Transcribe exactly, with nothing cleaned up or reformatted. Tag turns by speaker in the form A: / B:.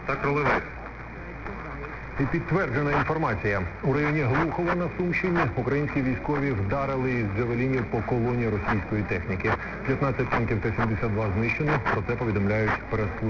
A: та Кролевець.
B: І підтверджена інформація. У районі Глухова на Сумщині українські військові вдарили із джавелінів по колоні російської техніки. п'ятнадцять танків Т сімдесят два знищено, про це повідомляють прес-служби.